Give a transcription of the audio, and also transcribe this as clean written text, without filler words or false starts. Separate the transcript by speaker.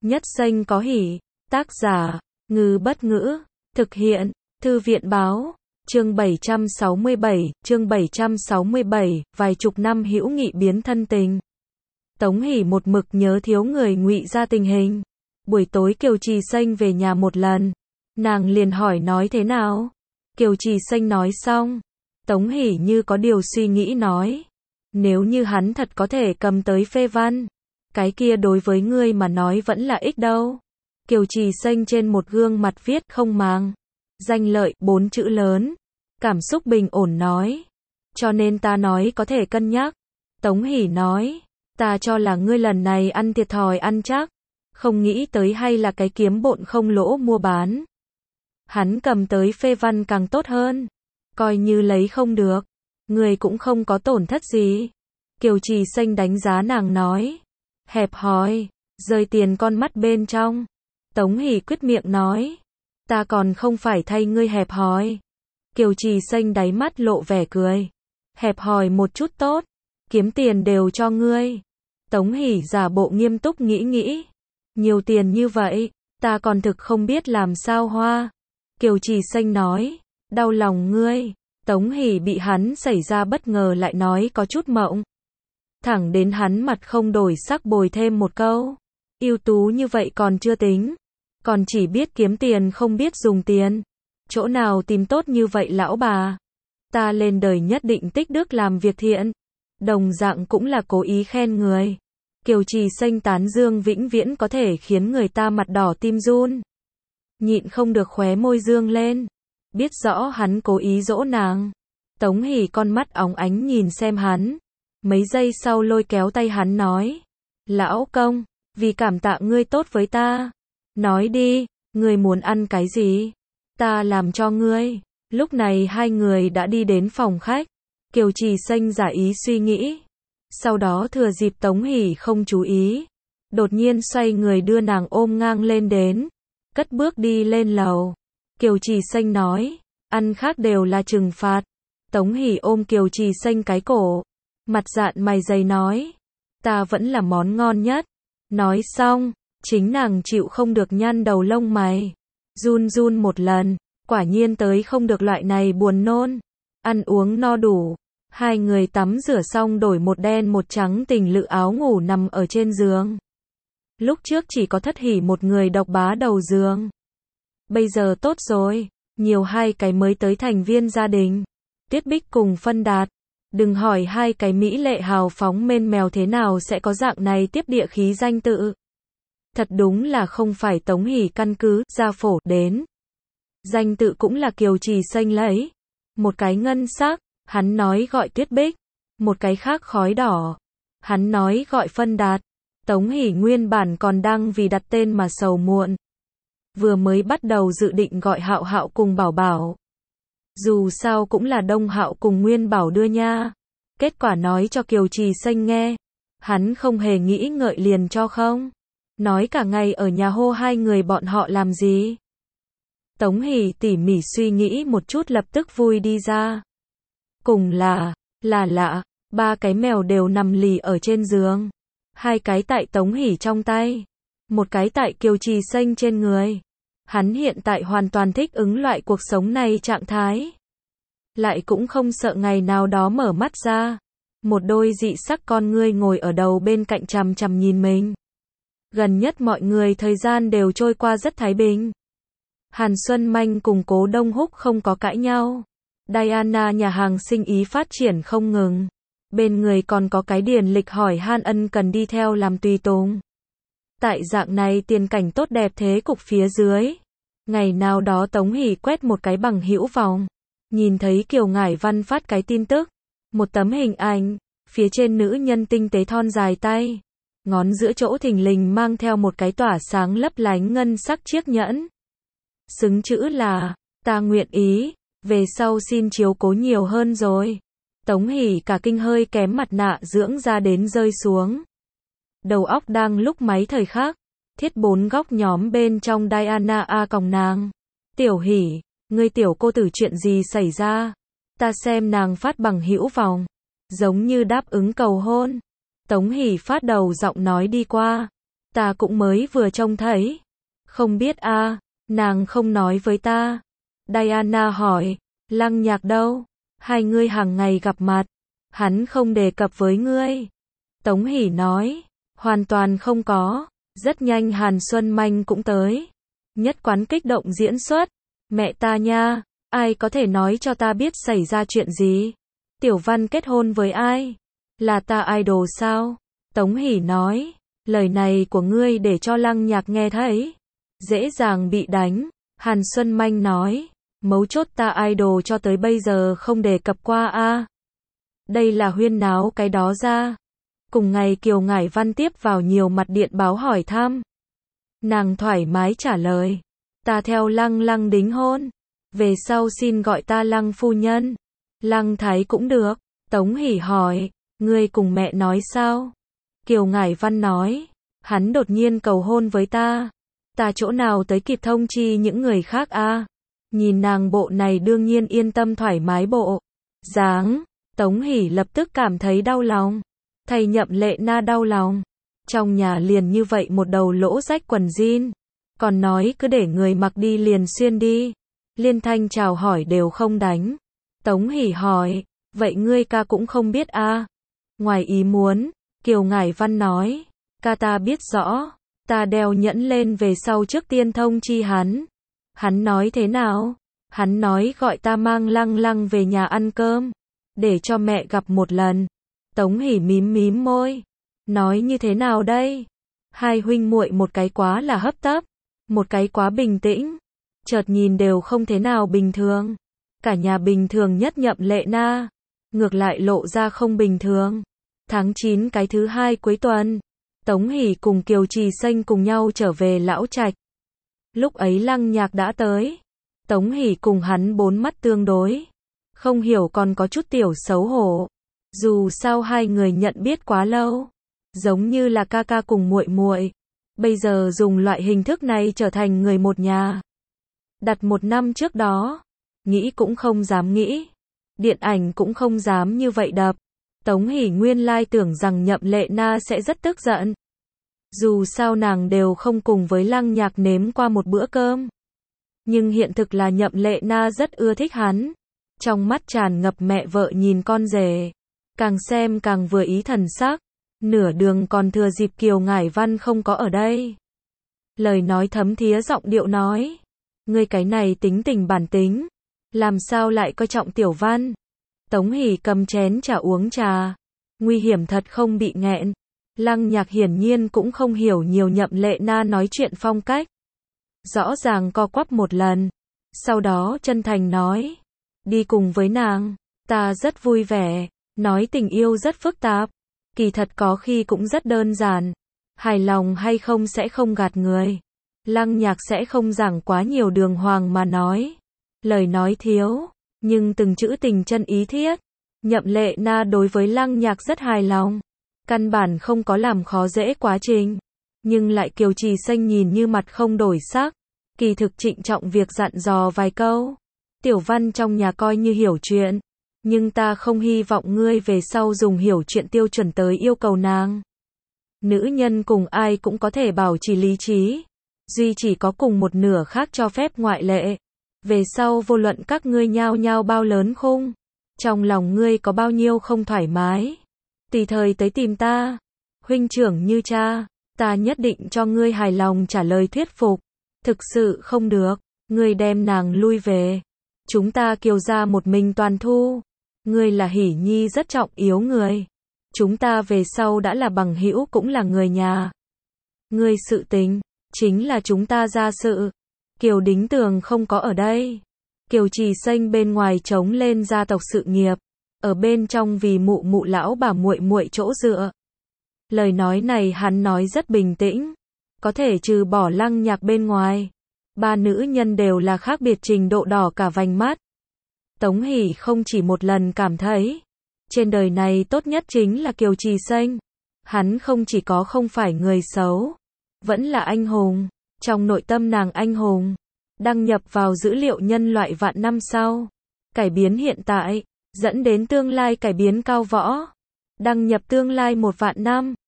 Speaker 1: Nhất danh có hỷ. Tác giả, Ngư Bất Ngữ. Thực hiện, Thư viện Báo. Chương 767, vài chục năm hữu nghị biến thân tình. Tống Hỷ một mực nhớ thiếu người ngụy ra tình hình. Buổi tối Kiều Trì Xanh về nhà một lần. Nàng liền hỏi nói thế nào. Kiều Trì Xanh nói xong. Tống Hỷ như có điều suy nghĩ nói. Nếu như hắn thật có thể cầm tới phê văn. Cái kia đối với ngươi mà nói vẫn là ích đâu. Kiều Trì Xanh trên một gương mặt viết không màng. Danh lợi 4 chữ lớn. Cảm xúc bình ổn nói. Cho nên ta nói có thể cân nhắc. Tống Hỷ nói. Ta cho là ngươi lần này ăn thiệt thòi ăn chắc. Không nghĩ tới hay là cái kiếm bộn không lỗ mua bán. Hắn cầm tới phê văn càng tốt hơn. Coi như lấy không được. Người cũng không có tổn thất gì. Kiều Trì Xanh đánh giá nàng nói. Hẹp hòi. Rơi tiền con mắt bên trong. Tống Hỷ quyết miệng nói. Ta còn không phải thay ngươi hẹp hòi. Kiều Trì Xanh đáy mắt lộ vẻ cười. Hẹp hòi một chút tốt. Kiếm tiền đều cho ngươi. Tống Hỷ giả bộ nghiêm túc nghĩ. Nhiều tiền như vậy, ta còn thực không biết làm sao hoa. Kiều Trì Xanh nói. Đau lòng ngươi. Tống Hỷ bị hắn xảy ra bất ngờ lại nói có chút mộng. Thẳng đến hắn mặt không đổi sắc bồi thêm một câu. Ưu tú như vậy còn chưa tính. Còn chỉ biết kiếm tiền không biết dùng tiền. Chỗ nào tìm tốt như vậy lão bà. Ta lên đời nhất định tích đức làm việc thiện. Đồng dạng cũng là cố ý khen người. Kiều Trì Xanh tán dương vĩnh viễn có thể khiến người ta mặt đỏ tim run. Nhịn không được khóe môi dương lên. Biết rõ hắn cố ý dỗ nàng. Tống Hỷ con mắt óng ánh nhìn xem hắn. Mấy giây sau lôi kéo tay hắn nói. Lão công, vì cảm tạ ngươi tốt với ta. Nói đi, ngươi muốn ăn cái gì? Ta làm cho ngươi. Lúc này hai người đã đi đến phòng khách. Kiều Trì Xanh giả ý suy nghĩ. Sau đó thừa dịp Tống Hỷ không chú ý. Đột nhiên xoay người đưa nàng ôm ngang lên đến. Cất bước đi lên lầu. Kiều Trì Xanh nói. Ăn khác đều là trừng phạt. Tống Hỷ ôm Kiều Trì Xanh cái cổ. Mặt dạn mày dày nói. Ta vẫn là món ngon nhất. Nói xong. Chính nàng chịu không được nhăn đầu lông mày. Run một lần. Quả nhiên tới không được loại này buồn nôn. Ăn uống no đủ. Hai người tắm rửa xong đổi một đen một trắng tình lự áo ngủ nằm ở trên giường. Lúc trước chỉ có Thất Hỷ một người độc bá đầu giường. Bây giờ tốt rồi. Nhiều hai cái mới tới thành viên gia đình. Tuyết Bích cùng Phân Đạt. Đừng hỏi hai cái mỹ lệ hào phóng mên mèo thế nào sẽ có dạng này tiếp địa khí danh tự. Thật đúng là không phải Tống Hỷ căn cứ gia phổ đến. Danh tự cũng là Kiều Trì Xanh lấy. Một cái ngân sắc, hắn nói gọi Tuyết Bích. Một cái khác khói đỏ, hắn nói gọi Phân Đạt. Tống Hỷ nguyên bản còn đang vì đặt tên mà sầu muộn. Vừa mới bắt đầu dự định gọi Hạo Hạo cùng Bảo Bảo. Dù sao cũng là Đông Hạo cùng Nguyên Bảo đưa nha. Kết quả nói cho Kiều Trì Xanh nghe. Hắn không hề nghĩ ngợi liền cho không. Nói cả ngày ở nhà hô hai người bọn họ làm gì. Tống Hỷ tỉ mỉ suy nghĩ một chút lập tức vui đi ra. Cùng là lạ, ba cái mèo đều nằm lì ở trên giường. Hai cái tại Tống Hỷ trong tay. Một cái tại Kiều Trì Xanh trên người. Hắn hiện tại hoàn toàn thích ứng loại cuộc sống này trạng thái. Lại cũng không sợ ngày nào đó mở mắt ra. Một đôi dị sắc con ngươi ngồi ở đầu bên cạnh chằm chằm nhìn mình. Gần nhất mọi người thời gian đều trôi qua rất thái bình. Hàn Xuân Manh cùng Cố Đông Húc không có cãi nhau. Diana nhà hàng sinh ý phát triển không ngừng. Bên người còn có cái Điền Lịch hỏi han ân cần đi theo làm tùy tùng. Tại dạng này tiền cảnh tốt đẹp thế cục phía dưới. Ngày nào đó Tống Hỷ quét một cái bằng hữu vòng. Nhìn thấy Kiều Ngải Văn phát cái tin tức. Một tấm hình ảnh. Phía trên nữ nhân tinh tế thon dài tay. Ngón giữa chỗ thình lình mang theo một cái tỏa sáng lấp lánh ngân sắc chiếc nhẫn. Xứng chữ là, ta nguyện ý, về sau xin chiếu cố nhiều hơn rồi. Tống Hỷ cả kinh hơi kém mặt nạ dưỡng da đến rơi xuống. Đầu óc đang lúc máy thời khắc. Thiết bốn góc nhóm bên trong Diana a còng nàng. Tiểu Hỷ, ngươi tiểu cô tử chuyện gì xảy ra? Ta xem nàng phát bằng hữu vòng. Giống như đáp ứng cầu hôn. Tống Hỷ phát đầu giọng nói đi qua. Ta cũng mới vừa trông thấy. Không biết a, nàng không nói với ta. Diana hỏi, Lăng Nhạc đâu? Hai ngươi hàng ngày gặp mặt, hắn không đề cập với ngươi. Tống Hỷ nói, hoàn toàn không có. Rất nhanh Hàn Xuân Manh cũng tới. Nhất quán kích động diễn xuất. Mẹ ta nha, ai có thể nói cho ta biết xảy ra chuyện gì? Tiểu Văn kết hôn với ai? Là ta idol sao? Tống Hỷ nói, lời này của ngươi để cho Lăng Nhạc nghe thấy, dễ dàng bị đánh. Hàn Xuân Manh nói, mấu chốt ta idol cho tới bây giờ không đề cập qua a. Đây là huyên náo cái đó ra. Cùng ngày Kiều Ngải Văn tiếp vào nhiều mặt điện báo hỏi thăm. Nàng thoải mái trả lời, ta theo Lăng Lăng đính hôn, về sau xin gọi ta Lăng phu nhân, Lăng thái cũng được. Tống Hỷ hỏi, ngươi cùng mẹ nói sao? Kiều Ngải Văn nói, hắn đột nhiên cầu hôn với ta chỗ nào tới kịp thông chi những người khác a. Nhìn nàng bộ này đương nhiên yên tâm thoải mái bộ dáng. Tống Hỷ lập tức cảm thấy đau lòng, thầy Nhậm Lệ Na đau lòng. Trong nhà liền như vậy một đầu lỗ rách quần jean, còn nói cứ để người mặc đi liền xuyên đi, liên thanh chào hỏi đều không đánh. Tống Hỷ hỏi, vậy ngươi ca cũng không biết a? Ngoài ý muốn, Kiều Ngải Văn nói, ca ta biết rõ, ta đeo nhẫn lên về sau trước tiên thông chi hắn. Hắn nói thế nào? Hắn nói gọi ta mang Lăng Lăng về nhà ăn cơm, để cho mẹ gặp một lần. Tống Hỷ mím mím môi, nói như thế nào đây? Hai huynh muội một cái quá là hấp tấp, một cái quá bình tĩnh, chợt nhìn đều không thế nào bình thường. Cả nhà bình thường nhất Nhậm Lệ Na, ngược lại lộ ra không bình thường. Tháng 9 cái thứ hai cuối tuần, Tống Hỷ cùng Kiều Trì Xanh cùng nhau trở về lão trạch. Lúc ấy Lăng Nhạc đã tới. Tống Hỷ cùng hắn bốn mắt tương đối, không hiểu còn có chút tiểu xấu hổ. Dù sao hai người nhận biết quá lâu, giống như là ca ca cùng muội muội, bây giờ dùng loại hình thức này trở thành người một nhà. Đặt 1 năm trước đó, nghĩ cũng không dám nghĩ, điện ảnh cũng không dám như vậy đập. Tống Hỷ nguyên lai tưởng rằng Nhậm Lệ Na sẽ rất tức giận. Dù sao nàng đều không cùng với Lăng Nhạc nếm qua một bữa cơm. Nhưng hiện thực là Nhậm Lệ Na rất ưa thích hắn. Trong mắt tràn ngập mẹ vợ nhìn con rể. Càng xem càng vừa ý thần sắc. Nửa đường còn thừa dịp Kiều Ngải Văn không có ở đây. Lời nói thấm thía giọng điệu nói, ngươi cái này tính tình bản tính, làm sao lại coi trọng Tiểu Văn? Tống Hỷ cầm chén trà uống trà. Nguy hiểm thật không bị nghẹn. Lăng Nhạc hiển nhiên cũng không hiểu nhiều Nhậm Lệ Na nói chuyện phong cách. Rõ ràng co quắp một lần. Sau đó chân thành nói, đi cùng với nàng, ta rất vui vẻ. Nói tình yêu rất phức tạp, kỳ thật có khi cũng rất đơn giản. Hài lòng hay không sẽ không gạt người. Lăng Nhạc sẽ không giảng quá nhiều đường hoàng mà nói. Lời nói thiếu, nhưng từng chữ tình chân ý thiết. Nhậm Lệ Na đối với Lăng Nhạc rất hài lòng, căn bản không có làm khó dễ quá trình. Nhưng lại Kiều Trì Xanh nhìn như mặt không đổi sắc, kỳ thực trịnh trọng việc dặn dò vài câu. Tiểu Văn trong nhà coi như hiểu chuyện, nhưng ta không hy vọng ngươi về sau dùng hiểu chuyện tiêu chuẩn tới yêu cầu nàng. Nữ nhân cùng ai cũng có thể bảo trì lý trí, duy chỉ có cùng một nửa khác cho phép ngoại lệ. Về sau vô luận các ngươi nhao nhao bao lớn khung, trong lòng ngươi có bao nhiêu không thoải mái, tùy thời tới tìm ta. Huynh trưởng như cha, ta nhất định cho ngươi hài lòng trả lời thuyết phục. Thực sự không được, ngươi đem nàng lui về. Chúng ta Kiều gia một mình toàn thu. Ngươi là Hỷ Nhi rất trọng yếu người. Chúng ta về sau đã là bằng hữu cũng là người nhà. Ngươi sự tình, chính là chúng ta gia sự. Kiều Đính Tường không có ở đây. Kiều Trì Xanh bên ngoài chống lên gia tộc sự nghiệp, ở bên trong vì mụ mụ lão bà muội muội chỗ dựa. Lời nói này hắn nói rất bình tĩnh, có thể trừ bỏ Lăng Nhạc bên ngoài, ba nữ nhân đều là khác biệt trình độ đỏ cả vành mắt. Tống Hỷ không chỉ một lần cảm thấy, trên đời này tốt nhất chính là Kiều Trì Xanh. Hắn không chỉ có không phải người xấu, vẫn là anh hùng. Trong nội tâm nàng anh hùng, đăng nhập vào dữ liệu nhân loại vạn năm sau, cải biến hiện tại, dẫn đến tương lai cải biến cao võ, đăng nhập tương lai 1 vạn năm.